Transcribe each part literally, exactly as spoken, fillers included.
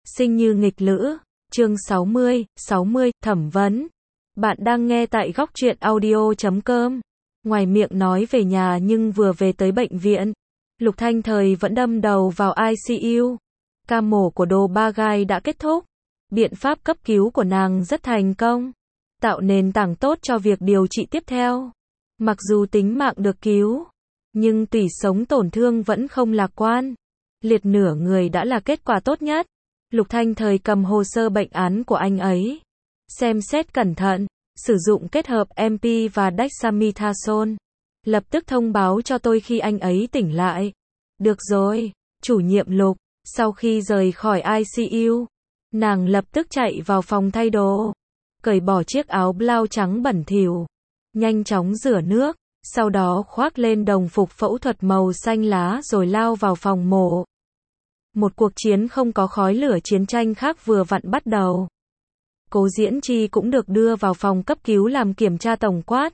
Sinh như nghịch lữ, chương sáu mươi, sáu mươi, thẩm vấn. Bạn đang nghe tại góc truyện audio chấm com. Ngoài miệng nói về nhà nhưng vừa về tới bệnh viện, Lục Thanh Thời vẫn đâm đầu vào i xê u. Ca mổ của Đồ Ba Gai đã kết thúc. Biện pháp cấp cứu của nàng rất thành công, tạo nền tảng tốt cho việc điều trị tiếp theo. Mặc dù tính mạng được cứu, nhưng tủy sống tổn thương vẫn không lạc quan. Liệt nửa người đã là kết quả tốt nhất. Lục Thanh Thời cầm hồ sơ bệnh án của anh ấy, xem xét cẩn thận, sử dụng kết hợp em pê và dexamethasone. Lập tức thông báo cho tôi khi anh ấy tỉnh lại. Được rồi, chủ nhiệm Lục. Sau khi rời khỏi i xê u, nàng lập tức chạy vào phòng thay đồ, cởi bỏ chiếc áo blau trắng bẩn thỉu, nhanh chóng rửa nước, sau đó khoác lên đồng phục phẫu thuật màu xanh lá rồi lao vào phòng mổ. Một cuộc chiến không có khói lửa chiến tranh khác vừa vặn bắt đầu. Cố Diễn Chi cũng được đưa vào phòng cấp cứu làm kiểm tra tổng quát.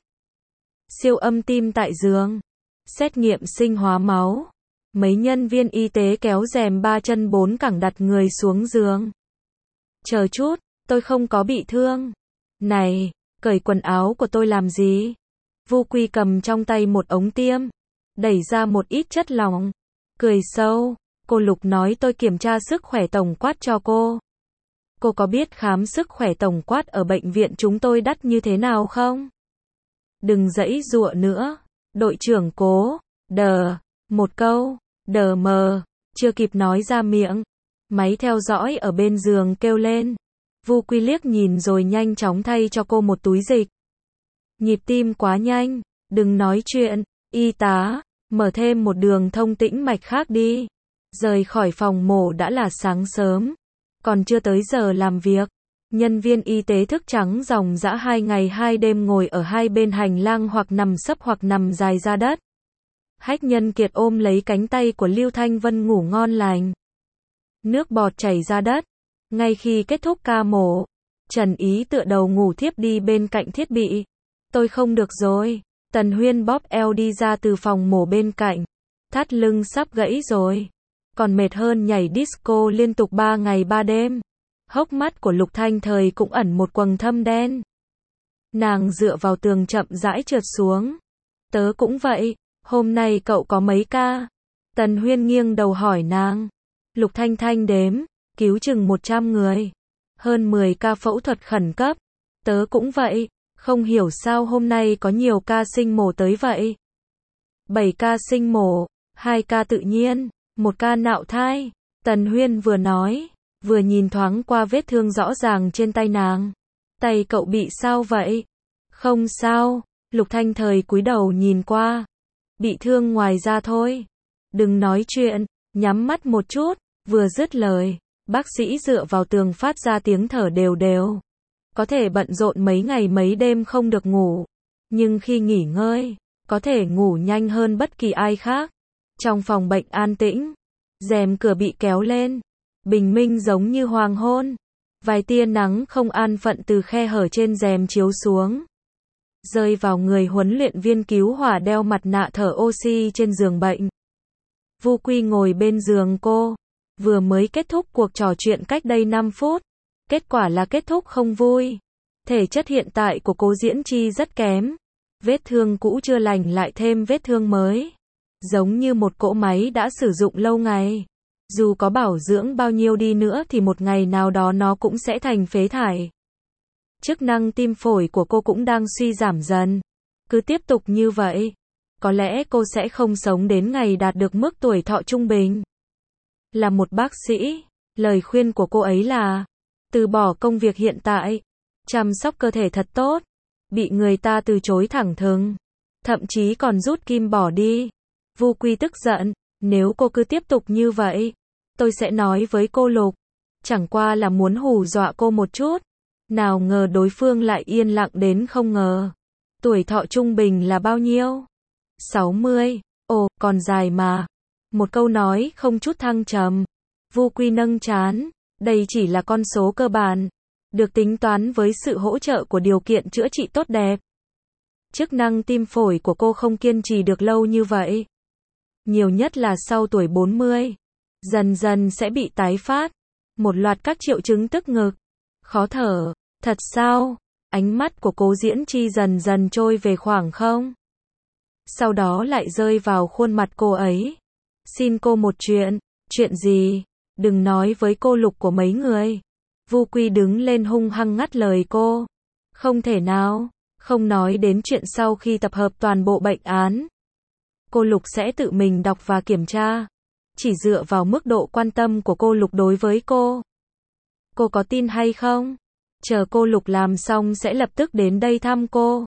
Siêu âm tim tại giường, xét nghiệm sinh hóa máu. Mấy nhân viên y tế kéo rèm ba chân bốn cẳng đặt người xuống giường. Chờ chút, tôi không có bị thương. Này, cởi quần áo của tôi làm gì? Vu Quy cầm trong tay một ống tiêm, đẩy ra một ít chất lỏng, cười sâu. Cô Lục nói tôi kiểm tra sức khỏe tổng quát cho cô. Cô có biết khám sức khỏe tổng quát ở bệnh viện chúng tôi đắt như thế nào không? Đừng giãy giụa nữa. Đội trưởng Cố, đờ, một câu, đờ mờ, chưa kịp nói ra miệng. Máy theo dõi ở bên giường kêu lên. Vu Quy liếc nhìn rồi nhanh chóng thay cho cô một túi dịch. Nhịp tim quá nhanh, đừng nói chuyện, y tá, mở thêm một đường thông tĩnh mạch khác đi. Rời khỏi phòng mổ đã là sáng sớm, còn chưa tới giờ làm việc. Nhân viên y tế thức trắng ròng rã hai ngày hai đêm ngồi ở hai bên hành lang hoặc nằm sấp hoặc nằm dài ra đất. Hách Nhân Kiệt ôm lấy cánh tay của Lưu Thanh Vân ngủ ngon lành. Nước bọt chảy ra đất. Ngay khi kết thúc ca mổ, Trần Ý tựa đầu ngủ thiếp đi bên cạnh thiết bị. Tôi không được rồi. Tần Huyên bóp eo đi ra từ phòng mổ bên cạnh. Thắt lưng sắp gãy rồi, còn mệt hơn nhảy disco liên tục ba ngày ba đêm. Hốc mắt của Lục Thanh Thời cũng ẩn một quầng thâm đen. Nàng dựa vào tường chậm rãi trượt xuống. Tớ cũng vậy, hôm nay cậu có mấy ca? Tần Huyên nghiêng đầu hỏi nàng. Lục Thanh Thanh đếm, cứu chừng một trăm người. Hơn mười ca phẫu thuật khẩn cấp. Tớ cũng vậy, không hiểu sao hôm nay có nhiều ca sinh mổ tới vậy. bảy ca sinh mổ, hai ca tự nhiên, một ca nạo thai. Tần Huyên vừa nói, vừa nhìn thoáng qua vết thương rõ ràng trên tay nàng. Tay cậu bị sao vậy? Không sao. Lục Thanh Thời cúi đầu nhìn qua. Bị thương ngoài da thôi. Đừng nói chuyện, nhắm mắt một chút. Vừa dứt lời, bác sĩ dựa vào tường phát ra tiếng thở đều đều. Có thể bận rộn mấy ngày mấy đêm không được ngủ, nhưng khi nghỉ ngơi, có thể ngủ nhanh hơn bất kỳ ai khác. Trong phòng bệnh an tĩnh, rèm cửa bị kéo lên, bình minh giống như hoàng hôn. Vài tia nắng không an phận từ khe hở trên rèm chiếu xuống, rơi vào người huấn luyện viên cứu hỏa đeo mặt nạ thở oxy trên giường bệnh. Vu Quy ngồi bên giường cô, vừa mới kết thúc cuộc trò chuyện cách đây năm phút. Kết quả là kết thúc không vui. Thể chất hiện tại của Cố Diễn Chi rất kém. Vết thương cũ chưa lành lại thêm vết thương mới. Giống như một cỗ máy đã sử dụng lâu ngày. Dù có bảo dưỡng bao nhiêu đi nữa thì một ngày nào đó nó cũng sẽ thành phế thải. Chức năng tim phổi của cô cũng đang suy giảm dần. Cứ tiếp tục như vậy, có lẽ cô sẽ không sống đến ngày đạt được mức tuổi thọ trung bình. Là một bác sĩ, lời khuyên của cô ấy là từ bỏ công việc hiện tại, chăm sóc cơ thể thật tốt. Bị người ta từ chối thẳng thừng, thậm chí còn rút kim bỏ đi. Vu Quy tức giận, nếu cô cứ tiếp tục như vậy, tôi sẽ nói với cô Lục. Chẳng qua là muốn hù dọa cô một chút. Nào ngờ đối phương lại yên lặng đến không ngờ. Tuổi thọ trung bình là bao nhiêu? sáu mươi. Ồ, còn dài mà. Một câu nói không chút thăng trầm. Vu Quy nâng trán. Đây chỉ là con số cơ bản, được tính toán với sự hỗ trợ của điều kiện chữa trị tốt đẹp. Chức năng tim phổi của cô không kiên trì được lâu như vậy. Nhiều nhất là sau tuổi bốn mươi, dần dần sẽ bị tái phát. một loạt các triệu chứng tức ngực, khó thở. Thật sao? Ánh mắt của Cố Diễn Chi dần dần trôi về khoảng không. Sau đó lại rơi vào khuôn mặt cô ấy. Xin cô một chuyện. Chuyện gì? Đừng nói với cô Lục của mấy người. Vu Quy đứng lên hung hăng ngắt lời cô. Không thể nào. Không nói đến chuyện sau khi tập hợp toàn bộ bệnh án. Cô Lục sẽ tự mình đọc và kiểm tra. Chỉ dựa vào mức độ quan tâm của cô Lục đối với cô. Cô có tin hay không? Chờ cô Lục làm xong sẽ lập tức đến đây thăm cô.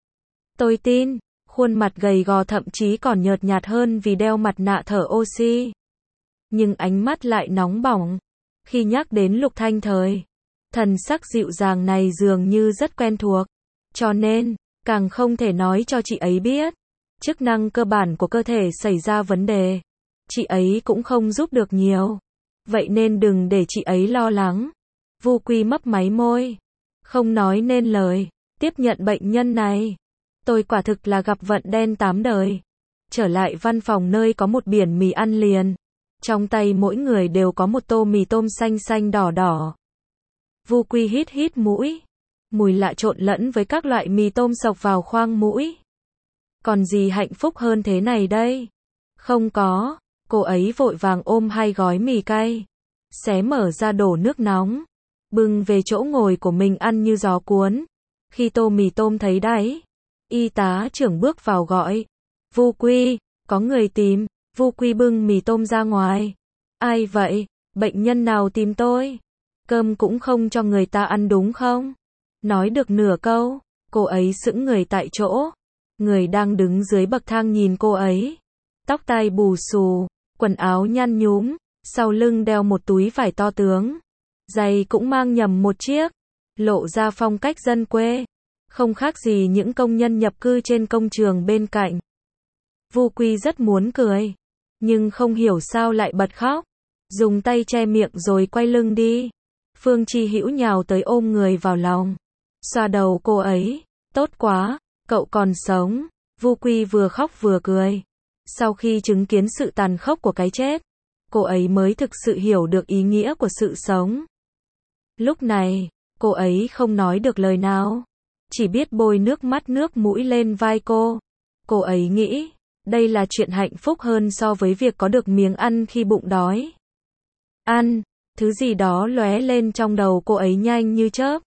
Tôi tin. Khuôn mặt gầy gò thậm chí còn nhợt nhạt hơn vì đeo mặt nạ thở oxy. Nhưng ánh mắt lại nóng bỏng. Khi nhắc đến Lục Thanh Thời, thần sắc dịu dàng này dường như rất quen thuộc. Cho nên, càng không thể nói cho chị ấy biết. Chức năng cơ bản của cơ thể xảy ra vấn đề. Chị ấy cũng không giúp được nhiều. Vậy nên đừng để chị ấy lo lắng. Vu Quy mấp máy môi. Không nói nên lời. Tiếp nhận bệnh nhân này. Tôi quả thực là gặp vận đen tám đời. Trở lại văn phòng nơi có một biển mì ăn liền. Trong tay mỗi người đều có một tô mì tôm xanh xanh đỏ đỏ. Vu Quy hít hít mũi. Mùi lạ trộn lẫn với các loại mì tôm sộc vào khoang mũi. Còn gì hạnh phúc hơn thế này đây? Không có. Cô ấy vội vàng ôm hai gói mì cay. Xé mở ra đổ nước nóng. Bưng về chỗ ngồi của mình ăn như gió cuốn. Khi tô mì tôm thấy đáy, y tá trưởng bước vào gọi. Vu Quy, có người tìm. Vu Quy bưng mì tôm ra ngoài. Ai vậy? Bệnh nhân nào tìm tôi? Cơm cũng không cho người ta ăn đúng không? Nói được nửa câu, cô ấy sững người tại chỗ. Người đang đứng dưới bậc thang nhìn cô ấy. Tóc tai bù xù, quần áo nhăn nhúm, sau lưng đeo một túi vải to tướng. Giày cũng mang nhầm một chiếc, lộ ra phong cách dân quê. Không khác gì những công nhân nhập cư trên công trường bên cạnh. Vu Quy rất muốn cười, nhưng không hiểu sao lại bật khóc. Dùng tay che miệng rồi quay lưng đi. Phương Chi Hữu nhào tới ôm người vào lòng. Xoa đầu cô ấy. Tốt quá, cậu còn sống. Vu Quy vừa khóc vừa cười. Sau khi chứng kiến sự tàn khốc của cái chết, cô ấy mới thực sự hiểu được ý nghĩa của sự sống. Lúc này, cô ấy không nói được lời nào. Chỉ biết bôi nước mắt nước mũi lên vai cô. Cô ấy nghĩ, đây là chuyện hạnh phúc hơn so với việc có được miếng ăn khi bụng đói. Ăn, thứ gì đó lóe lên trong đầu cô ấy nhanh như chớp.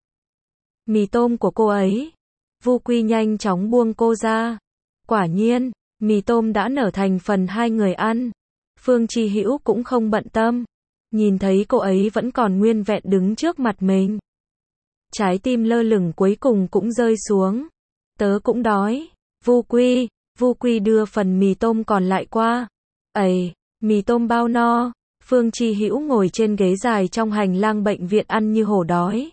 Mì tôm của cô ấy. Vu Quy nhanh chóng buông cô ra. Quả nhiên, mì tôm đã nở thành phần hai người ăn. Phương Chi Hữu cũng không bận tâm. Nhìn thấy cô ấy vẫn còn nguyên vẹn đứng trước mặt mình. Trái tim lơ lửng cuối cùng cũng rơi xuống. Tớ cũng đói. Vu Quy, Vu Quy đưa phần mì tôm còn lại qua. Ây, mì tôm bao no. Phương Chi Hữu ngồi trên ghế dài trong hành lang bệnh viện ăn như hổ đói.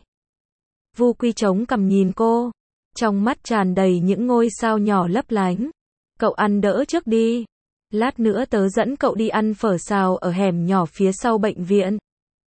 Vu Quy chống cằm nhìn cô. Trong mắt tràn đầy những ngôi sao nhỏ lấp lánh. Cậu ăn đỡ trước đi. Lát nữa tớ dẫn cậu đi ăn phở xào ở hẻm nhỏ phía sau bệnh viện.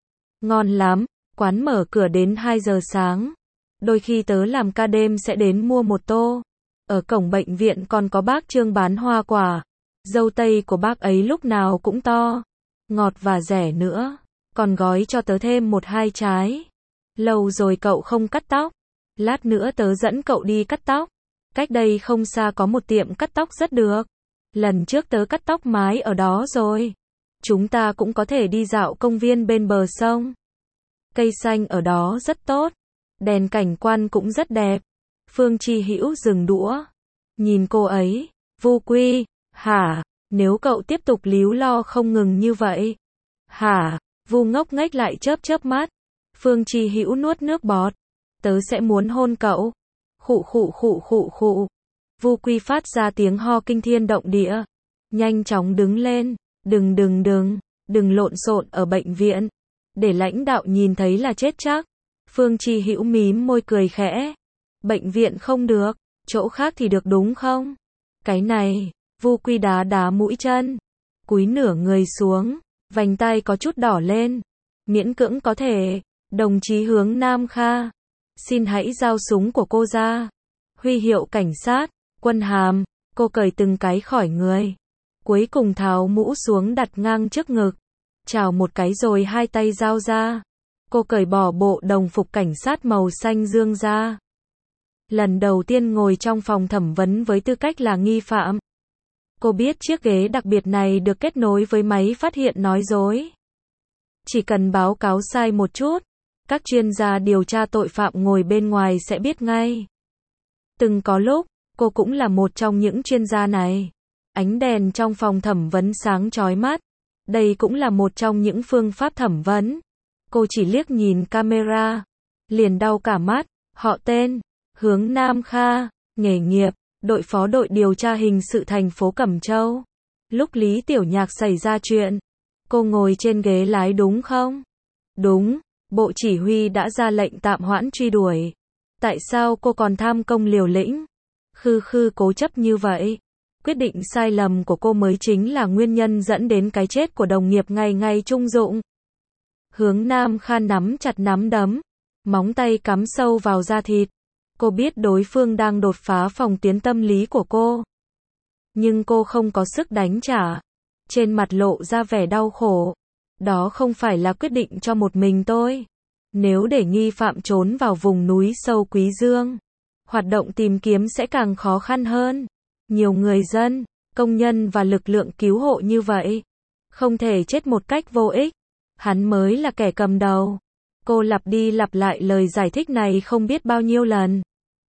Ngon lắm, quán mở cửa đến hai giờ sáng. Đôi khi tớ làm ca đêm sẽ đến mua một tô. Ở cổng bệnh viện còn có bác Trương bán hoa quả. Dâu tây của bác ấy lúc nào cũng to, ngọt và rẻ nữa. Còn gói cho tớ thêm một hai trái. Lâu rồi cậu không cắt tóc. Lát nữa tớ dẫn cậu đi cắt tóc. Cách đây không xa có một tiệm cắt tóc rất được. Lần trước tớ cắt tóc mái ở đó rồi. Chúng ta cũng có thể đi dạo công viên bên bờ sông. Cây xanh ở đó rất tốt. Đèn cảnh quan cũng rất đẹp. Phương Chi Hữu dừng đũa. Nhìn cô ấy. Vu Quy, hả? Nếu cậu tiếp tục líu lo không ngừng như vậy. Hả? Vu ngốc nghếch lại chớp chớp mắt. Phương Chi Hữu nuốt nước bọt. Tớ sẽ muốn hôn cậu. Khụ khụ khụ khụ khụ. Vu Quy phát ra tiếng ho kinh thiên động địa. Nhanh chóng đứng lên. Đừng đừng đừng. Đừng lộn xộn ở bệnh viện. Để lãnh đạo nhìn thấy là chết chắc. Phương Chi Hữu mím môi cười khẽ. Bệnh viện không được. Chỗ khác thì được đúng không? Cái này. Vu Quy đá đá mũi chân. Cúi nửa người xuống. Vành tai có chút đỏ lên. Miễn cưỡng có thể. Đồng chí Hướng Nam Kha. Xin hãy giao súng của cô ra. Huy hiệu cảnh sát. Quân hàm. Cô cởi từng cái khỏi người. Cuối cùng tháo mũ xuống đặt ngang trước ngực. Chào một cái rồi hai tay giao ra. Cô cởi bỏ bộ đồng phục cảnh sát màu xanh dương ra. Lần đầu tiên ngồi trong phòng thẩm vấn với tư cách là nghi phạm. Cô biết chiếc ghế đặc biệt này được kết nối với máy phát hiện nói dối. Chỉ cần báo cáo sai một chút, các chuyên gia điều tra tội phạm ngồi bên ngoài sẽ biết ngay. Từng có lúc, cô cũng là một trong những chuyên gia này. Ánh đèn trong phòng thẩm vấn sáng chói mắt. Đây cũng là một trong những phương pháp thẩm vấn. Cô chỉ liếc nhìn camera, liền đau cả mắt. Họ tên, Hướng Nam Kha, nghề nghiệp, đội phó đội điều tra hình sự thành phố Cẩm Châu. Lúc Lý Tiểu Nhạc xảy ra chuyện, cô ngồi trên ghế lái đúng không? Đúng, bộ chỉ huy đã ra lệnh tạm hoãn truy đuổi. Tại sao cô còn tham công liều lĩnh? Khư khư cố chấp như vậy. Quyết định sai lầm của cô mới chính là nguyên nhân dẫn đến cái chết của đồng nghiệp ngày ngày Trung Dụng. Hướng Nam Kha nắm chặt nắm đấm, móng tay cắm sâu vào da thịt. Cô biết đối phương đang đột phá phòng tuyến tâm lý của cô. Nhưng cô không có sức đánh trả. Trên mặt lộ ra vẻ đau khổ. Đó không phải là quyết định cho một mình tôi. Nếu để nghi phạm trốn vào vùng núi sâu Quý Dương, hoạt động tìm kiếm sẽ càng khó khăn hơn. Nhiều người dân, công nhân và lực lượng cứu hộ như vậy, không thể chết một cách vô ích. Hắn mới là kẻ cầm đầu. Cô lặp đi lặp lại lời giải thích này không biết bao nhiêu lần.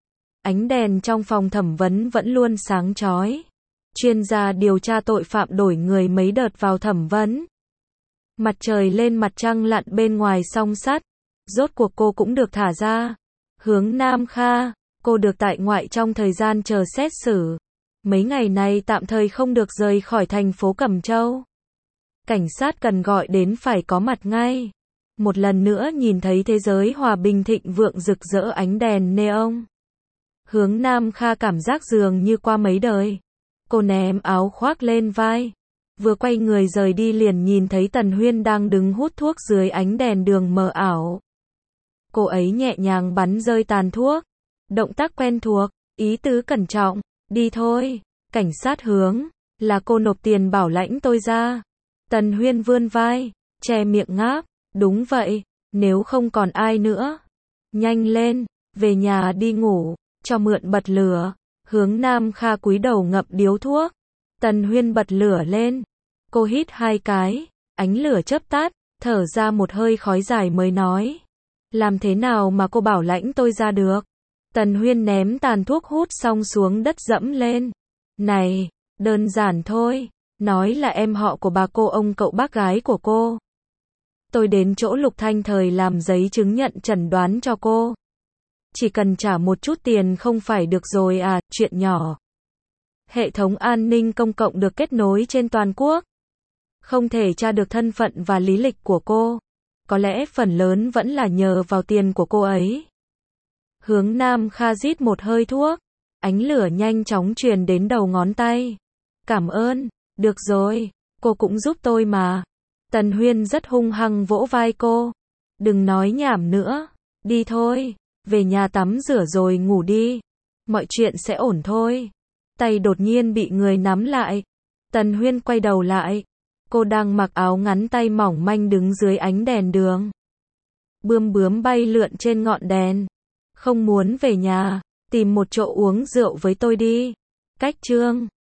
Ánh đèn trong phòng thẩm vấn vẫn luôn sáng chói. Chuyên gia điều tra tội phạm đổi người mấy đợt vào thẩm vấn. Mặt trời lên mặt trăng lặn bên ngoài song sắt. Rốt cuộc cô cũng được thả ra. Hướng Nam Kha, cô được tại ngoại trong thời gian chờ xét xử. Mấy ngày này tạm thời không được rời khỏi thành phố Cẩm Châu. Cảnh sát cần gọi đến phải có mặt ngay. Một lần nữa nhìn thấy thế giới hòa bình thịnh vượng rực rỡ ánh đèn neon. Hướng Nam Kha cảm giác dường như qua mấy đời. Cô ném áo khoác lên vai. Vừa quay người rời đi liền nhìn thấy Tần Huyên đang đứng hút thuốc dưới ánh đèn đường mờ ảo. Cô ấy nhẹ nhàng bắn rơi tàn thuốc. Động tác quen thuộc, ý tứ cẩn trọng. Đi thôi, cảnh sát Hướng, là cô nộp tiền bảo lãnh tôi ra. Tần Huyên vươn vai, che miệng ngáp. Đúng vậy, nếu không còn ai nữa. Nhanh lên, về nhà đi ngủ, cho mượn bật lửa. Hướng Nam Kha cúi đầu ngậm điếu thuốc. Tần Huyên bật lửa lên. Cô hít hai cái, ánh lửa chớp tắt, thở ra một hơi khói dài mới nói. Làm thế nào mà cô bảo lãnh tôi ra được? Tần Huyên ném tàn thuốc hút xong xuống đất dẫm lên. Này, đơn giản thôi, nói là em họ của bà cô ông cậu bác gái của cô. Tôi đến chỗ Lục Thanh Thời làm giấy chứng nhận chẩn đoán cho cô. Chỉ cần trả một chút tiền không phải được rồi à, chuyện nhỏ. Hệ thống an ninh công cộng được kết nối trên toàn quốc. Không thể tra được thân phận và lý lịch của cô. Có lẽ phần lớn vẫn là nhờ vào tiền của cô ấy. Hướng Nam Kha rít một hơi thuốc. Ánh lửa nhanh chóng truyền đến đầu ngón tay. Cảm ơn, được rồi, cô cũng giúp tôi mà. Tần Huyên rất hung hăng vỗ vai cô. Đừng nói nhảm nữa, đi thôi, về nhà tắm rửa rồi ngủ đi. Mọi chuyện sẽ ổn thôi. Tay đột nhiên bị người nắm lại. Tần Huyên quay đầu lại. Cô đang mặc áo ngắn tay mỏng manh đứng dưới ánh đèn đường. Bươm bướm bay lượn trên ngọn đèn. Không muốn về nhà, tìm một chỗ uống rượu với tôi đi. Cách chương